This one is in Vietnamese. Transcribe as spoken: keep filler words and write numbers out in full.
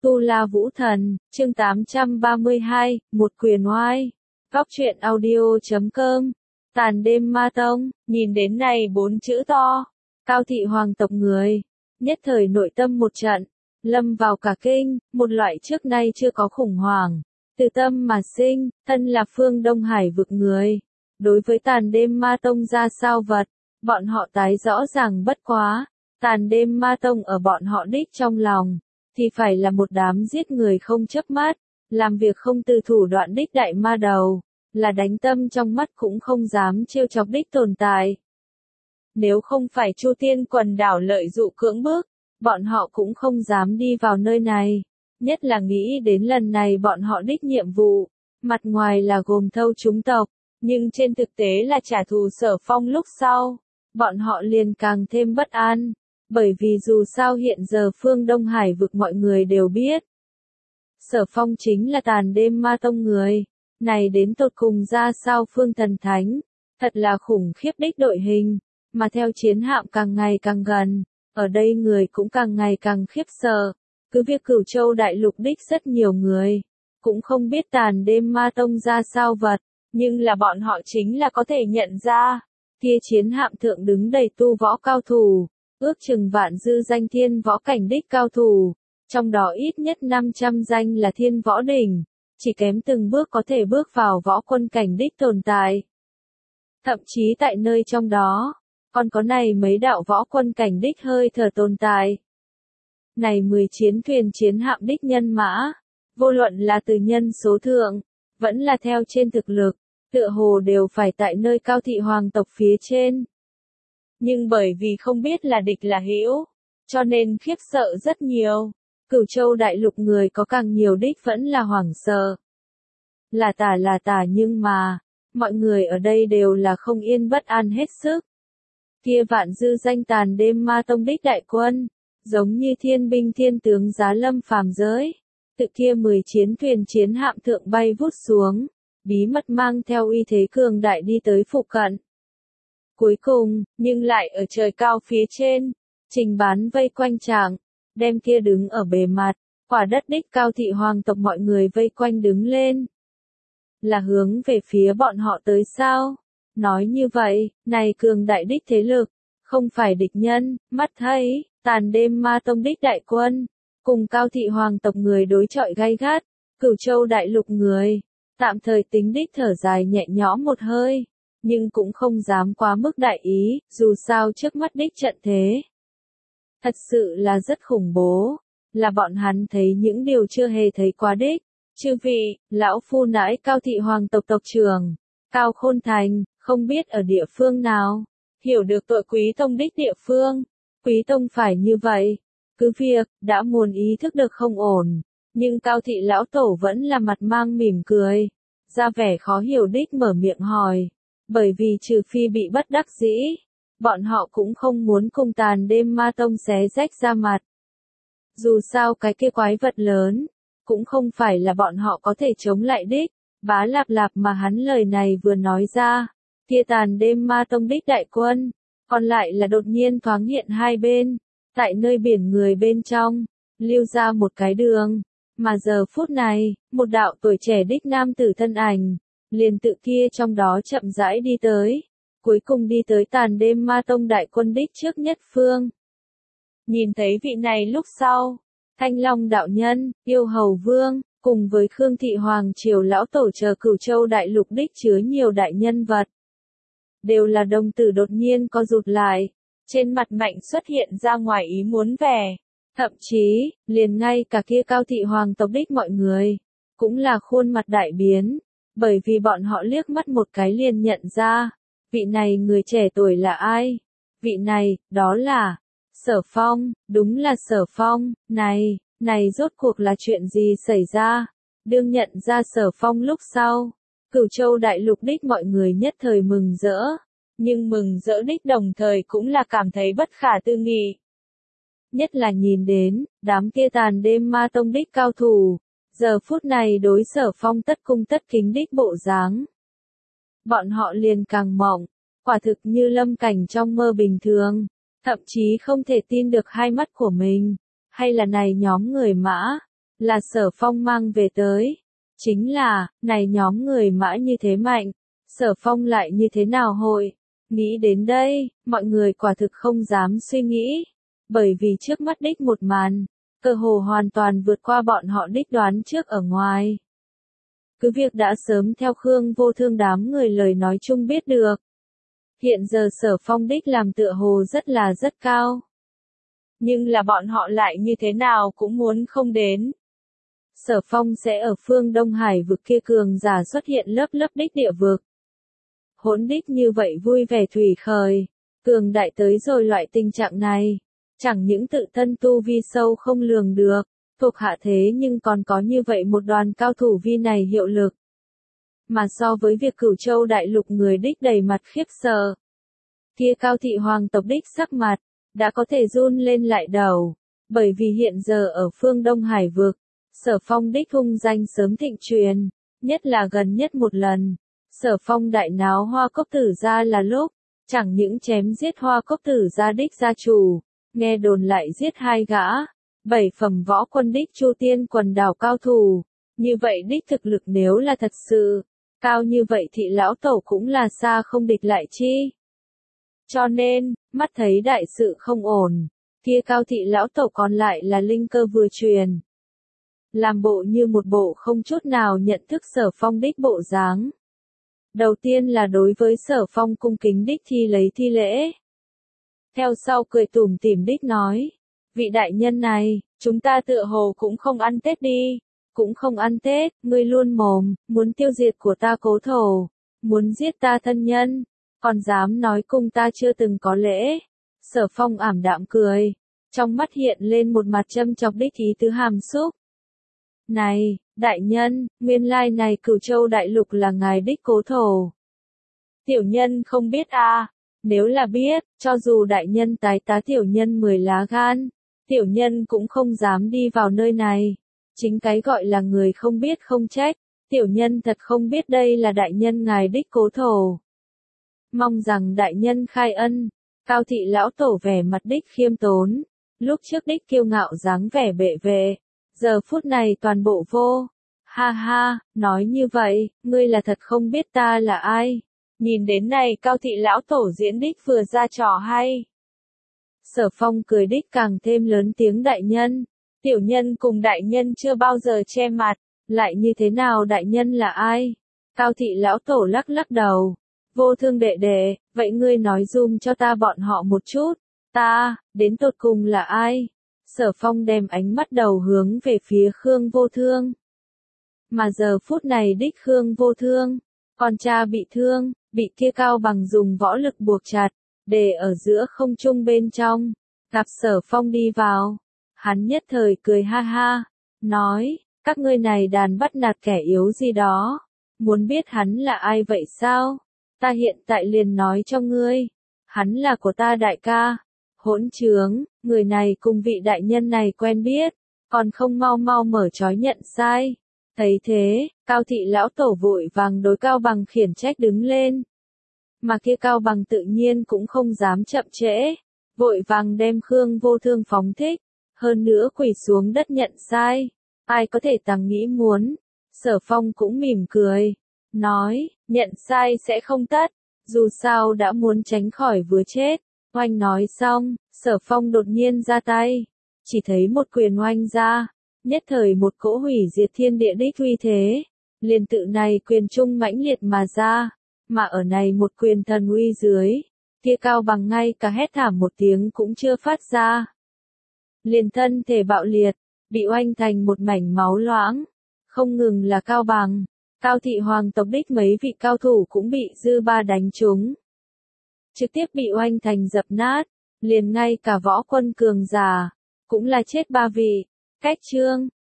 Tu La Vũ Thần, chương tám trăm ba mươi hai, một quyền oai. Góc truyện audio chấm com. Tàn đêm ma tông, nhìn đến này bốn chữ to. Cao thị hoàng tộc người. Nhất thời nội tâm một trận. Lâm vào cả kinh, một loại trước nay chưa có khủng hoảng. Từ tâm mà sinh, thân là phương Đông Hải vực người. Đối với tàn đêm ma tông ra sao vật, bọn họ tái rõ ràng bất quá. Tàn đêm ma tông ở bọn họ đích trong lòng. Thì phải là một đám giết người không chớp mắt, làm việc không từ thủ đoạn đích đại ma đầu, là đánh tâm trong mắt cũng không dám trêu chọc đích tồn tại. Nếu không phải Chu Tiên quần đảo lợi dụ cưỡng bức, bọn họ cũng không dám đi vào nơi này, nhất là nghĩ đến lần này bọn họ đích nhiệm vụ, mặt ngoài là gồm thâu chúng tộc, nhưng trên thực tế là trả thù Sở Phong lúc sau, bọn họ liền càng thêm bất an. Bởi vì dù sao hiện giờ phương Đông Hải vực mọi người đều biết. Sở Phong chính là tàn đêm ma tông người. Này đến tột cùng ra sao phương thần thánh. Thật là khủng khiếp đích đội hình. Mà theo chiến hạm càng ngày càng gần. Ở đây người cũng càng ngày càng khiếp sợ. Cứ việc Cửu Châu đại lục đích rất nhiều người. Cũng không biết tàn đêm ma tông ra sao vật. Nhưng là bọn họ chính là có thể nhận ra. Kia chiến hạm thượng đứng đầy tu võ cao thủ. Ước chừng vạn dư danh thiên võ cảnh đích cao thủ, trong đó ít nhất năm trăm danh là thiên võ đỉnh, chỉ kém từng bước có thể bước vào võ quân cảnh đích tồn tại. Thậm chí tại nơi trong đó, còn có này mấy đạo võ quân cảnh đích hơi thở tồn tại. Này mười chiến thuyền chiến hạm đích nhân mã, vô luận là từ nhân số thượng, vẫn là theo trên thực lực, tựa hồ đều phải tại nơi Cao thị hoàng tộc phía trên. Nhưng bởi vì không biết là địch là hữu, cho nên khiếp sợ rất nhiều. Cửu Châu đại lục người có càng nhiều đích vẫn là hoảng sợ. Là tà là tà nhưng mà, mọi người ở đây đều là không yên bất an hết sức. Kia vạn dư danh tàn đêm ma tông đích đại quân, giống như thiên binh thiên tướng giá lâm phàm giới. Tự kia mười chiến thuyền chiến hạm thượng bay vút xuống, bí mật mang theo uy thế cường đại đi tới phụ cận. Cuối cùng, nhưng lại ở trời cao phía trên, Trình Bán vây quanh chàng, đem kia đứng ở bề mặt, quả đất đích Cao thị hoàng tộc mọi người vây quanh đứng lên. Là hướng về phía bọn họ tới sao? Nói như vậy, này cường đại đích thế lực, không phải địch nhân, mắt thấy, tàn đêm ma tông đích đại quân, cùng Cao thị hoàng tộc người đối chọi gay gắt, Cửu Châu đại lục người, tạm thời tính đích thở dài nhẹ nhõm một hơi. Nhưng cũng không dám quá mức đại ý, dù sao trước mắt đích trận thế. Thật sự là rất khủng bố, là bọn hắn thấy những điều chưa hề thấy quá đích. Chư vị, lão phu nãi Cao thị hoàng tộc tộc trưởng, Cao Khôn Thành, không biết ở địa phương nào, hiểu được tội Quý Tông đích địa phương, Quý Tông phải như vậy. Cứ việc, đã muốn ý thức được không ổn, nhưng Cao thị lão tổ vẫn là mặt mang mỉm cười, ra vẻ khó hiểu đích mở miệng hỏi. Bởi vì trừ phi bị bất đắc dĩ, bọn họ cũng không muốn cùng tàn đêm ma tông xé rách ra mặt. Dù sao cái kia quái vật lớn, cũng không phải là bọn họ có thể chống lại đích. Bá lạp lạp mà hắn lời này vừa nói ra, kia tàn đêm ma tông đích đại quân, còn lại là đột nhiên thoáng hiện hai bên, tại nơi biển người bên trong, lưu ra một cái đường. Mà giờ phút này, một đạo tuổi trẻ đích nam tử thân ảnh, liền tự kia trong đó chậm rãi đi tới, cuối cùng đi tới tàn đêm ma tông đại quân đích trước nhất phương. Nhìn thấy vị này lúc sau, Thanh Long đạo nhân, Yêu Hầu Vương, cùng với Khương thị hoàng triều lão tổ chờ Cửu Châu đại lục đích chứa nhiều đại nhân vật, đều là đồng tử đột nhiên co rụt lại, trên mặt mạnh xuất hiện ra ngoài ý muốn vẻ, thậm chí, liền ngay cả kia Cao thị hoàng tộc đích mọi người, cũng là khuôn mặt đại biến. Bởi vì bọn họ liếc mắt một cái liền nhận ra, vị này người trẻ tuổi là ai? Vị này, đó là Sở Phong, đúng là Sở Phong. Này, này rốt cuộc là chuyện gì xảy ra? Đương nhận ra Sở Phong lúc sau, Cửu Châu đại lục đích mọi người nhất thời mừng rỡ, nhưng mừng rỡ đích đồng thời cũng là cảm thấy bất khả tư nghị. Nhất là nhìn đến, đám kia tàn đêm ma tông đích cao thủ. Giờ phút này đối Sở Phong tất cung tất kính đích bộ dáng. Bọn họ liền càng mộng, quả thực như lâm cảnh trong mơ bình thường, thậm chí không thể tin được hai mắt của mình, hay là này nhóm người mã, là Sở Phong mang về tới. Chính là, này nhóm người mã như thế mạnh, Sở Phong lại như thế nào hội? Nghĩ đến đây, mọi người quả thực không dám suy nghĩ, bởi vì trước mắt đích một màn, cơ hồ hoàn toàn vượt qua bọn họ đích đoán trước ở ngoài. Cứ việc đã sớm theo Khương Vô Thương đám người lời nói chung biết được. Hiện giờ Sở Phong đích làm tựa hồ rất là rất cao. Nhưng là bọn họ lại như thế nào cũng muốn không đến. Sở Phong sẽ ở phương Đông Hải vực kia cường giả xuất hiện lớp lớp đích địa vực. Hỗn đích như vậy vui vẻ thủy khởi, cường đại tới rồi loại tình trạng này. Chẳng những tự thân tu vi sâu không lường được, thuộc hạ thế nhưng còn có như vậy một đoàn cao thủ vi này hiệu lực. Mà so với việc Cửu Châu đại lục người đích đầy mặt khiếp sợ, kia Cao thị hoàng tộc đích sắc mặt, đã có thể run lên lại đầu, bởi vì hiện giờ ở phương Đông Hải vực, Sở Phong đích hung danh sớm thịnh truyền, nhất là gần nhất một lần, Sở Phong đại náo Hoa Cốc Tử gia là lúc, chẳng những chém giết Hoa Cốc Tử gia đích gia chủ, nghe đồn lại giết hai gã, bảy phẩm võ quân đích Chu Tiên quần đảo cao thủ, như vậy đích thực lực nếu là thật sự, cao như vậy thị lão tổ cũng là xa không địch lại chi. Cho nên, mắt thấy đại sự không ổn, kia Cao thị lão tổ còn lại là linh cơ vừa truyền. Làm bộ như một bộ không chút nào nhận thức Sở Phong đích bộ dáng. Đầu tiên là đối với Sở Phong cung kính đích thi lấy thi lễ. Theo sau cười tủm tỉm đích nói, vị đại nhân này, chúng ta tựa hồ cũng không ăn Tết đi, cũng không ăn Tết, ngươi luôn mồm, muốn tiêu diệt của ta cố thổ, muốn giết ta thân nhân, còn dám nói cùng ta chưa từng có lễ. Sở Phong ảm đạm cười, trong mắt hiện lên một mặt châm chọc đích ý tứ hàm xúc. Này, đại nhân, nguyên lai này Cửu Châu đại lục là ngài đích cố thổ. Tiểu nhân không biết à, nếu là biết, cho dù đại nhân tái tá tiểu nhân mười lá gan, tiểu nhân cũng không dám đi vào nơi này. Chính cái gọi là người không biết không trách, tiểu nhân thật không biết đây là đại nhân ngài đích cố thổ. Mong rằng đại nhân khai ân. Cao thị lão tổ vẻ mặt đích khiêm tốn, lúc trước đích kiêu ngạo dáng vẻ bệ vệ, giờ phút này toàn bộ vô. Ha ha, nói như vậy, ngươi là thật không biết ta là ai. Nhìn đến này Cao thị lão tổ diễn đích vừa ra trò hay. Sở Phong cười đích càng thêm lớn tiếng đại nhân, tiểu nhân cùng đại nhân chưa bao giờ che mặt, lại như thế nào đại nhân là ai? Cao thị lão tổ lắc lắc đầu. Vô Thương đệ đệ, vậy ngươi nói dùm cho ta bọn họ một chút, ta, đến tột cùng là ai? Sở Phong đem ánh mắt đầu hướng về phía Khương Vô Thương. Mà giờ phút này đích Khương Vô Thương, con cha bị thương, bị kia Cao Bằng dùng võ lực buộc chặt, để ở giữa không trung bên trong, gặp Sở Phong đi vào. Hắn nhất thời cười ha ha, nói, các ngươi này đàn bắt nạt kẻ yếu gì đó, muốn biết hắn là ai vậy sao? Ta hiện tại liền nói cho ngươi, hắn là của ta đại ca. Hỗn trướng, người này cùng vị đại nhân này quen biết, còn không mau mau mở trói nhận sai. Thấy thế, Cao thị lão tổ vội vàng đối Cao Bằng khiển trách đứng lên. Mà kia Cao Bằng tự nhiên cũng không dám chậm trễ, vội vàng đem Khương Vô Thương phóng thích, hơn nữa quỳ xuống đất nhận sai. Ai có thể tằng nghĩ muốn? Sở Phong cũng mỉm cười, nói, nhận sai sẽ không tất, dù sao đã muốn tránh khỏi vừa chết. Oanh nói xong, Sở Phong đột nhiên ra tay, chỉ thấy một quyền oanh ra, nhất thời một cỗ hủy diệt thiên địa đích uy thế, liền tự này quyền trung mãnh liệt mà ra, mà ở này một quyền thần uy dưới, kia Cao Bằng ngay cả hét thảm một tiếng cũng chưa phát ra. Liền thân thể bạo liệt, bị oanh thành một mảnh máu loãng, không ngừng là Cao Bằng, Cao thị hoàng tộc đích mấy vị cao thủ cũng bị dư ba đánh trúng. Trực tiếp bị oanh thành dập nát, liền ngay cả võ quân cường giả, cũng là chết ba vị. Cách chương,